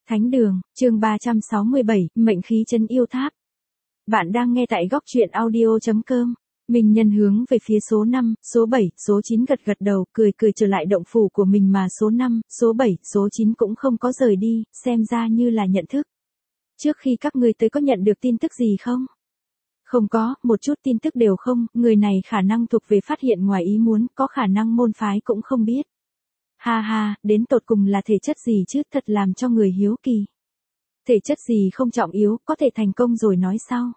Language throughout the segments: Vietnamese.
Thánh đường, chương 367, mệnh khí chân yêu tháp. Bạn đang nghe tại góc truyện audio.com. Minh Nhân hướng về phía số 5, số 7, số 9 gật gật đầu, cười cười trở lại động phủ của mình mà số 5, số 7, số 9 cũng không có rời đi, xem ra như là nhận thức. Trước khi các ngươi tới có nhận được tin tức gì không? Không có, một chút tin tức đều không, người này khả năng thuộc về phát hiện ngoài ý muốn, có khả năng môn phái cũng không biết. Ha ha, đến tột cùng là thể chất gì chứ, thật làm cho người hiếu kỳ. Thể chất gì không trọng yếu, có thể thành công rồi nói sau.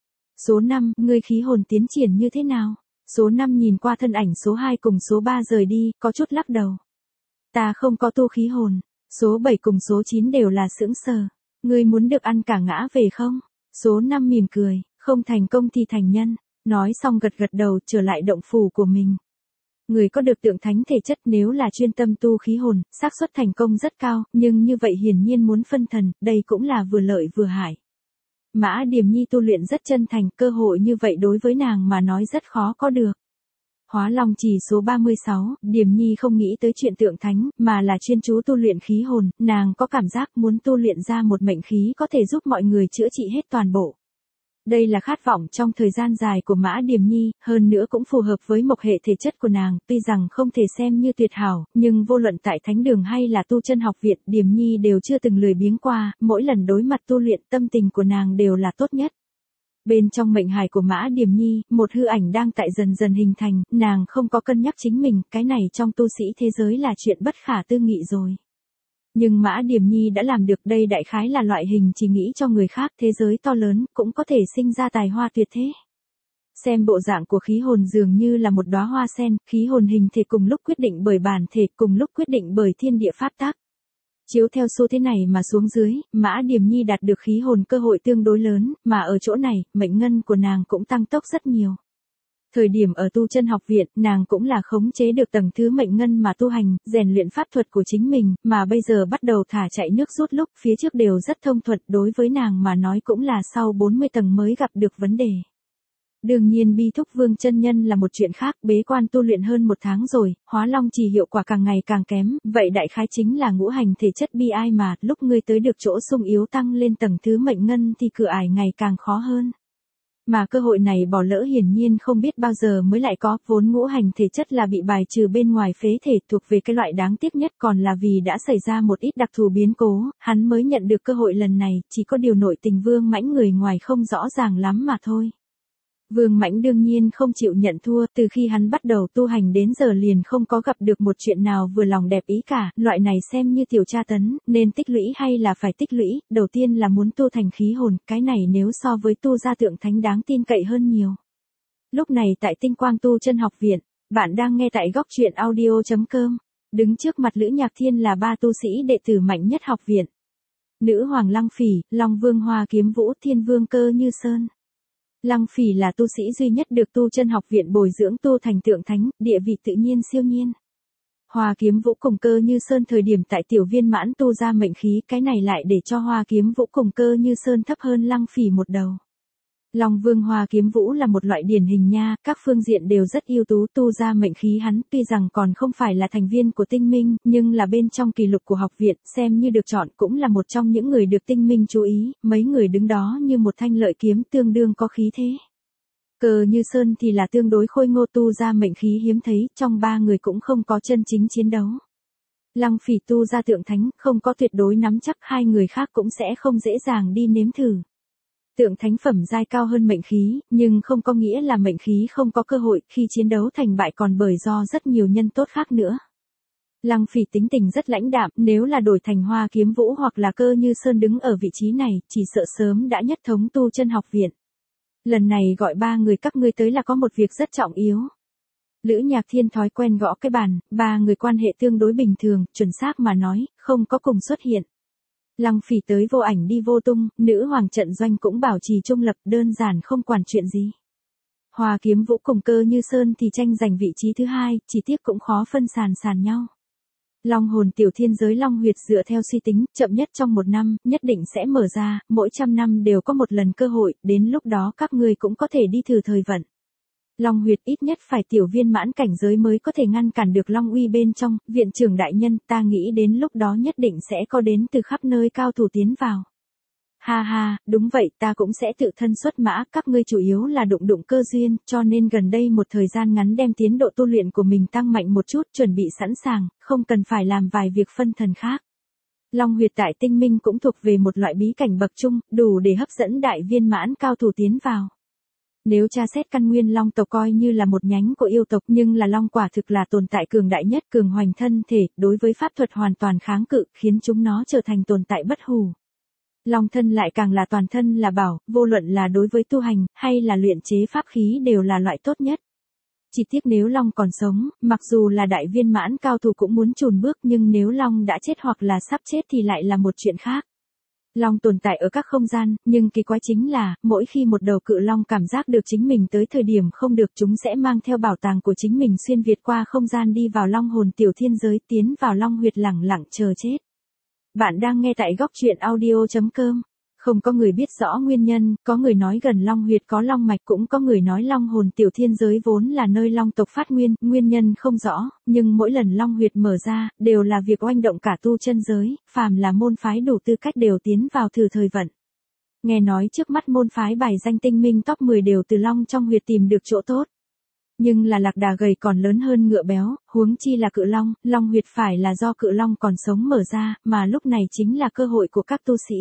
Số 5, ngươi khí hồn tiến triển như thế nào? Số 5 nhìn qua thân ảnh số 2 cùng số 3 rời đi, có chút lắc đầu. Ta không có tu khí hồn. Số 7 cùng số 9 đều là sững sờ. Ngươi muốn được ăn cả ngã về không? Số 5 mỉm cười, không thành công thì thành nhân. Nói xong gật gật đầu trở lại động phủ của mình. Người có được tượng thánh thể chất nếu là chuyên tâm tu khí hồn, xác suất thành công rất cao, nhưng như vậy hiển nhiên muốn phân thần, đây cũng là vừa lợi vừa hại. Mã Điềm Nhi tu luyện rất chân thành, cơ hội như vậy đối với nàng mà nói rất khó có được. Hóa Long Chỉ số 36, Điềm Nhi không nghĩ tới chuyện tượng thánh, mà là chuyên chú tu luyện khí hồn, nàng có cảm giác muốn tu luyện ra một mệnh khí có thể giúp mọi người chữa trị hết toàn bộ. Đây là khát vọng trong thời gian dài của Mã Điềm Nhi, hơn nữa cũng phù hợp với mộc hệ thể chất của nàng, tuy rằng không thể xem như tuyệt hảo, nhưng vô luận tại thánh đường hay là tu chân học viện, Điềm Nhi đều chưa từng lười biếng qua, mỗi lần đối mặt tu luyện tâm tình của nàng đều là tốt nhất. Bên trong mệnh hải của Mã Điềm Nhi, một hư ảnh đang tại dần dần hình thành, nàng không có cân nhắc chính mình, cái này trong tu sĩ thế giới là chuyện bất khả tư nghị rồi. Nhưng Mã Điềm Nhi đã làm được, đây đại khái là loại hình chỉ nghĩ cho người khác, thế giới to lớn, cũng có thể sinh ra tài hoa tuyệt thế. Xem bộ dạng của khí hồn dường như là một đóa hoa sen, khí hồn hình thể cùng lúc quyết định bởi bản thể, cùng lúc quyết định bởi thiên địa pháp tắc. Chiếu theo xu thế này mà xuống dưới, Mã Điềm Nhi đạt được khí hồn cơ hội tương đối lớn, mà ở chỗ này, mệnh ngân của nàng cũng tăng tốc rất nhiều. Thời điểm ở tu chân học viện, nàng cũng là khống chế được tầng thứ mệnh ngân mà tu hành, rèn luyện pháp thuật của chính mình, mà bây giờ bắt đầu thả chạy nước rút lúc phía trước đều rất thông thuận, đối với nàng mà nói cũng là sau 40 tầng mới gặp được vấn đề. Đương nhiên Bi Thúc Vương chân nhân là một chuyện khác, bế quan tu luyện hơn 1 tháng rồi, Hóa Long Chỉ hiệu quả càng ngày càng kém, vậy đại khái chính là ngũ hành thể chất bi ai mà, lúc ngươi tới được chỗ sung yếu tăng lên tầng thứ mệnh ngân thì cửa ải ngày càng khó hơn. Mà cơ hội này bỏ lỡ hiển nhiên không biết bao giờ mới lại có, vốn ngũ hành thể chất là bị bài trừ bên ngoài phế thể thuộc về cái loại đáng tiếc nhất, còn là vì đã xảy ra một ít đặc thù biến cố, hắn mới nhận được cơ hội lần này, chỉ có điều nội tình Vương Mãnh người ngoài không rõ ràng lắm mà thôi. Vương Mãnh đương nhiên không chịu nhận thua, từ khi hắn bắt đầu tu hành đến giờ liền không có gặp được một chuyện nào vừa lòng đẹp ý cả, loại này xem như tiểu tra tấn, nên tích lũy hay là phải tích lũy, đầu tiên là muốn tu thành khí hồn, cái này nếu so với tu ra tượng thánh đáng tin cậy hơn nhiều. Lúc này tại Tinh Quang Tu Chân Học Viện, bạn đang nghe tại góc truyện audio.com, đứng trước mặt Lữ Nhạc Thiên là 3 tu sĩ đệ tử mạnh nhất học viện. Nữ Hoàng Lăng Phỉ, Long Vương Hoa Kiếm Vũ, Thiên Vương Cơ Như Sơn. Lăng Phỉ là tu sĩ duy nhất được tu chân học viện bồi dưỡng tu thành tượng thánh, địa vị tự nhiên siêu nhiên. Hoa Kiếm Vũ cùng Cơ Như Sơn thời điểm tại tiểu viên mãn tu ra mệnh khí, cái này lại để cho Hoa Kiếm Vũ cùng Cơ Như Sơn thấp hơn Lăng Phỉ một đầu. Long Vương Hoa Kiếm Vũ là một loại điển hình nha, các phương diện đều rất ưu tú, tu ra mệnh khí hắn tuy rằng còn không phải là thành viên của Tinh Minh, nhưng là bên trong kỷ lục của học viện, xem như được chọn cũng là một trong những người được Tinh Minh chú ý, mấy người đứng đó như một thanh lợi kiếm tương đương có khí thế. Cơ Như Sơn thì là tương đối khôi ngô tu ra mệnh khí hiếm thấy, trong 3 người cũng không có chân chính chiến đấu. Lăng Phỉ tu ra tượng thánh, không có tuyệt đối nắm chắc, 2 người khác cũng sẽ không dễ dàng đi nếm thử. Tượng thánh phẩm giai cao hơn mệnh khí, nhưng không có nghĩa là mệnh khí không có cơ hội, khi chiến đấu thành bại còn bởi do rất nhiều nhân tốt khác nữa. Lăng Phỉ tính tình rất lãnh đạm, nếu là đổi thành Hoa Kiếm Vũ hoặc là Cơ Như Sơn đứng ở vị trí này, chỉ sợ sớm đã nhất thống tu chân học viện. Lần này gọi 3 người các ngươi tới là có một việc rất trọng yếu. Lữ Nhạc Thiên thói quen gõ cái bàn, 3 người quan hệ tương đối bình thường, chuẩn xác mà nói, không có cùng xuất hiện. Lăng Phỉ tới vô ảnh đi vô tung, nữ hoàng trận doanh cũng bảo trì trung lập, đơn giản không quản chuyện gì. Hoa Kiếm Vũ cùng Cơ Như Sơn thì tranh giành vị trí thứ 2, chỉ tiếc cũng khó phân sàn nhau. Long hồn tiểu thiên giới Long huyệt dựa theo suy tính, chậm nhất trong 1 năm, nhất định sẽ mở ra, mỗi 100 năm đều có một lần cơ hội, đến lúc đó các ngươi cũng có thể đi thử thời vận. Long huyệt ít nhất phải tiểu viên mãn cảnh giới mới có thể ngăn cản được long uy bên trong, viện trưởng đại nhân, ta nghĩ đến lúc đó nhất định sẽ có đến từ khắp nơi cao thủ tiến vào. Ha ha, đúng vậy, ta cũng sẽ tự thân xuất mã, các ngươi chủ yếu là đụng đụng cơ duyên, cho nên gần đây một thời gian ngắn đem tiến độ tu luyện của mình tăng mạnh một chút, chuẩn bị sẵn sàng, không cần phải làm vài việc phân thần khác. Long huyệt tại tinh minh cũng thuộc về một loại bí cảnh bậc trung, đủ để hấp dẫn đại viên mãn cao thủ tiến vào. Nếu tra xét căn nguyên long tộc coi như là một nhánh của yêu tộc nhưng là long quả thực là tồn tại cường đại nhất, cường hoành thân thể, đối với pháp thuật hoàn toàn kháng cự, khiến chúng nó trở thành tồn tại bất hủ. Long thân lại càng là toàn thân là bảo, vô luận là đối với tu hành, hay là luyện chế pháp khí đều là loại tốt nhất. Chỉ tiếc nếu Long còn sống, mặc dù là đại viên mãn cao thủ cũng muốn chùn bước nhưng nếu Long đã chết hoặc là sắp chết thì lại là một chuyện khác. Long tồn tại ở các không gian, nhưng kỳ quái chính là, mỗi khi một đầu cự long cảm giác được chính mình tới thời điểm không được chúng sẽ mang theo bảo tàng của chính mình xuyên việt qua không gian đi vào long hồn tiểu thiên giới tiến vào long huyệt lẳng lặng chờ chết. Bạn đang nghe tại góc truyện audio.com. Không có người biết rõ nguyên nhân, có người nói gần long huyệt có long mạch cũng có người nói long hồn tiểu thiên giới vốn là nơi long tộc phát nguyên, nguyên nhân không rõ, nhưng mỗi lần long huyệt mở ra, đều là việc oanh động cả tu chân giới, phàm là môn phái đủ tư cách đều tiến vào thử thời vận. Nghe nói trước mắt môn phái bài danh tinh minh top 10 đều từ long trong huyệt tìm được chỗ tốt. Nhưng là lạc đà gầy còn lớn hơn ngựa béo, huống chi là cự long, long huyệt phải là do cự long còn sống mở ra, mà lúc này chính là cơ hội của các tu sĩ.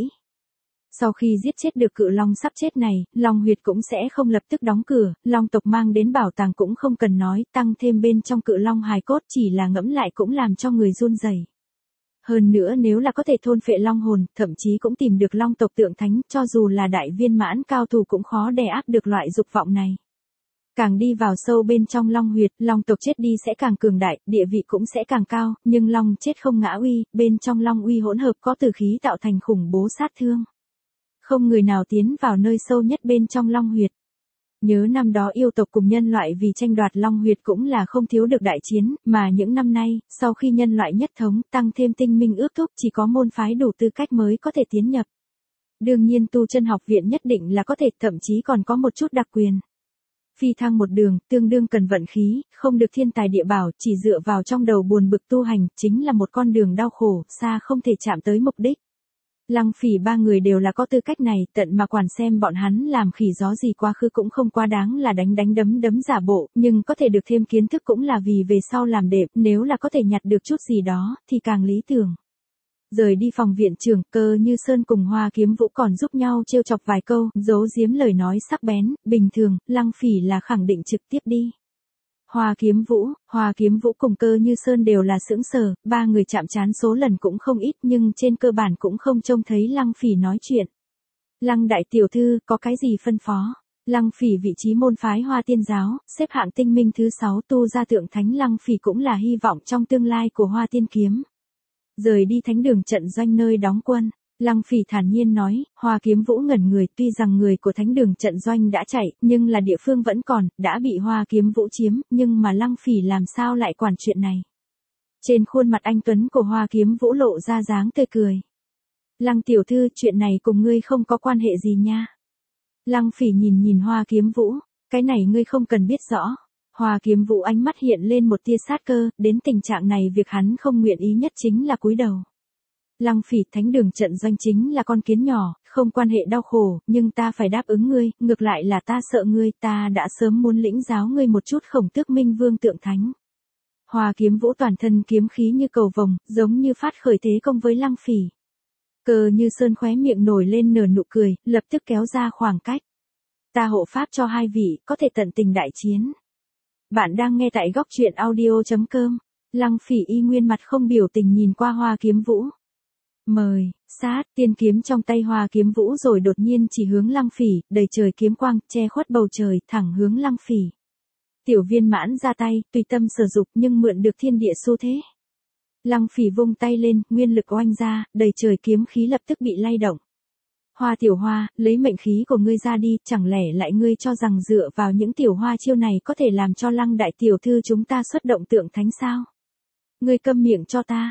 Sau khi giết chết được cự long sắp chết này, long huyệt cũng sẽ không lập tức đóng cửa, long tộc mang đến bảo tàng cũng không cần nói, tăng thêm bên trong cự long hài cốt chỉ là ngẫm lại cũng làm cho người run rẩy. Hơn nữa nếu là có thể thôn phệ long hồn, thậm chí cũng tìm được long tộc tượng thánh, cho dù là đại viên mãn cao thủ cũng khó đè áp được loại dục vọng này. Càng đi vào sâu bên trong long huyệt, long tộc chết đi sẽ càng cường đại, địa vị cũng sẽ càng cao, nhưng long chết không ngã uy, bên trong long uy hỗn hợp có tử khí tạo thành khủng bố sát thương. Không người nào tiến vào nơi sâu nhất bên trong long huyệt. Nhớ năm đó yêu tộc cùng nhân loại vì tranh đoạt long huyệt cũng là không thiếu được đại chiến, mà những năm nay, sau khi nhân loại nhất thống, tăng thêm tinh minh ước thúc chỉ có môn phái đủ tư cách mới có thể tiến nhập. Đương nhiên tu chân học viện nhất định là có thể, thậm chí còn có một chút đặc quyền. Phi thăng một đường, tương đương cần vận khí, không được thiên tài địa bảo, chỉ dựa vào trong đầu buồn bực tu hành, chính là một con đường đau khổ, xa không thể chạm tới mục đích. Lăng Phỉ ba người đều là có tư cách này, tận mà quản xem bọn hắn làm khỉ gió gì quá khứ cũng không quá đáng là đánh đấm giả bộ, nhưng có thể được thêm kiến thức cũng là vì về sau làm đệm, nếu là có thể nhặt được chút gì đó, thì càng lý tưởng. Rời đi phòng viện trưởng, Cơ Như Sơn cùng Hoa Kiếm Vũ còn giúp nhau trêu chọc vài câu, giấu giếm lời nói sắc bén, bình thường, Lăng Phỉ là khẳng định trực tiếp đi. Hoa Kiếm Vũ cùng Cơ Như Sơn đều là sững sờ, ba người chạm trán số lần cũng không ít nhưng trên cơ bản cũng không trông thấy Lăng Phỉ nói chuyện. Lăng đại tiểu thư, có cái gì phân phó? Lăng Phỉ vị trí môn phái Hoa Tiên giáo, xếp hạng tinh minh thứ 6 tu ra tượng thánh Lăng Phỉ cũng là hy vọng trong tương lai của Hoa Tiên kiếm. Rời đi thánh đường trận doanh nơi đóng quân, Lăng Phỉ thản nhiên nói, Hoa Kiếm Vũ ngẩn người, tuy rằng người của thánh đường trận doanh đã chạy, nhưng là địa phương vẫn còn, đã bị Hoa Kiếm Vũ chiếm, nhưng mà Lăng Phỉ làm sao lại quản chuyện này. Trên khuôn mặt anh tuấn của Hoa Kiếm Vũ lộ ra dáng tươi cười. Lăng tiểu thư, chuyện này cùng ngươi không có quan hệ gì nha. Lăng Phỉ nhìn Hoa Kiếm Vũ, cái này ngươi không cần biết rõ. Hoa Kiếm Vũ ánh mắt hiện lên một tia sát cơ, đến tình trạng này việc hắn không nguyện ý nhất chính là cúi đầu. Lăng Phỉ, thánh đường trận doanh chính là con kiến nhỏ, không quan hệ đau khổ, nhưng ta phải đáp ứng ngươi, ngược lại là ta sợ ngươi, ta đã sớm muốn lĩnh giáo ngươi một chút Khổng Tước Minh Vương tượng thánh. Hoa Kiếm Vũ toàn thân kiếm khí như cầu vồng, giống như phát khởi thế công với Lăng Phỉ. Cơ Như Sơn khóe miệng nổi lên nở nụ cười, lập tức kéo ra khoảng cách. Ta hộ pháp cho hai vị, có thể tận tình đại chiến. Bạn đang nghe tại góc truyện audio.com. Lăng Phỉ y nguyên mặt không biểu tình nhìn qua Hoa Kiếm Vũ. Mời, sát, tiên kiếm trong tay Hoa Kiếm Vũ rồi đột nhiên chỉ hướng Lăng Phỉ, đầy trời kiếm quang, che khuất bầu trời, thẳng hướng Lăng Phỉ. Tiểu viên mãn ra tay, tùy tâm sở dục nhưng mượn được thiên địa xu thế. Lăng Phỉ vung tay lên, nguyên lực oanh ra, đầy trời kiếm khí lập tức bị lay động. Hoa tiểu hoa, lấy mệnh khí của ngươi ra đi, chẳng lẽ lại ngươi cho rằng dựa vào những tiểu hoa chiêu này có thể làm cho Lăng đại tiểu thư chúng ta xuất động tượng thánh sao? Ngươi câm miệng cho ta.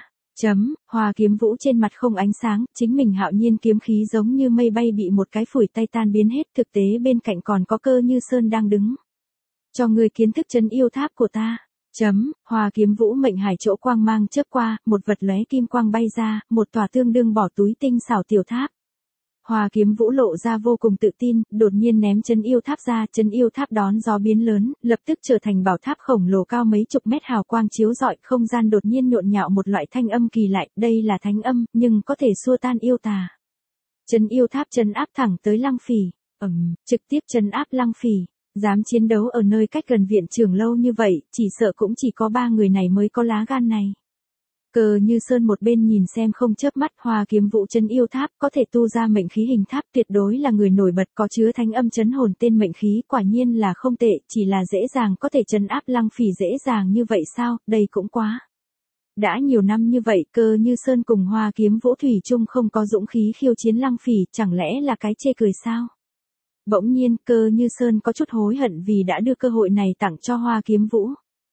Hoa Kiếm Vũ trên mặt không ánh sáng, chính mình hạo nhiên kiếm khí giống như mây bay bị một cái phủi tay tan biến hết, thực tế bên cạnh còn có Cơ Như Sơn đang đứng. Cho ngươi kiến thức trấn yêu tháp của ta. Hoa Kiếm Vũ mệnh hải chỗ quang mang chớp qua, một vật lóe kim quang bay ra, một tòa tương đương bỏ túi tinh xảo tiểu tháp. Hoa Kiếm Vũ lộ ra vô cùng tự tin, đột nhiên ném trấn yêu tháp ra, trấn yêu tháp đón gió biến lớn, lập tức trở thành bảo tháp khổng lồ cao mấy chục mét, hào quang chiếu rọi, không gian đột nhiên nhộn nhạo một loại thanh âm kỳ lạ, đây là thánh âm, nhưng có thể xua tan yêu tà. Trấn yêu tháp trấn áp thẳng tới Lăng Phỉ, trực tiếp trấn áp Lăng Phỉ. Dám chiến đấu ở nơi cách gần viện trưởng lâu như vậy, chỉ sợ cũng chỉ có 3 người này mới có lá gan này. Cơ Như Sơn một bên nhìn xem không chớp mắt, Hoa Kiếm Vũ trấn yêu tháp có thể tu ra mệnh khí hình tháp, tuyệt đối là người nổi bật, có chứa thánh âm trấn hồn tên mệnh khí, quả nhiên là không tệ, chỉ là dễ dàng có thể trấn áp Lăng Phỉ dễ dàng như vậy sao, đây cũng quá. Đã nhiều năm như vậy, Cơ Như Sơn cùng Hoa Kiếm Vũ thủy chung không có dũng khí khiêu chiến Lăng Phỉ, chẳng lẽ là cái chê cười sao? Bỗng nhiên, Cơ Như Sơn có chút hối hận vì đã đưa cơ hội này tặng cho Hoa Kiếm Vũ.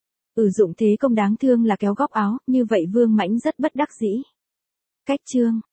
Dụng thế công đáng thương là kéo góc áo, như vậy Vương Mãnh rất bất đắc dĩ. Cách chương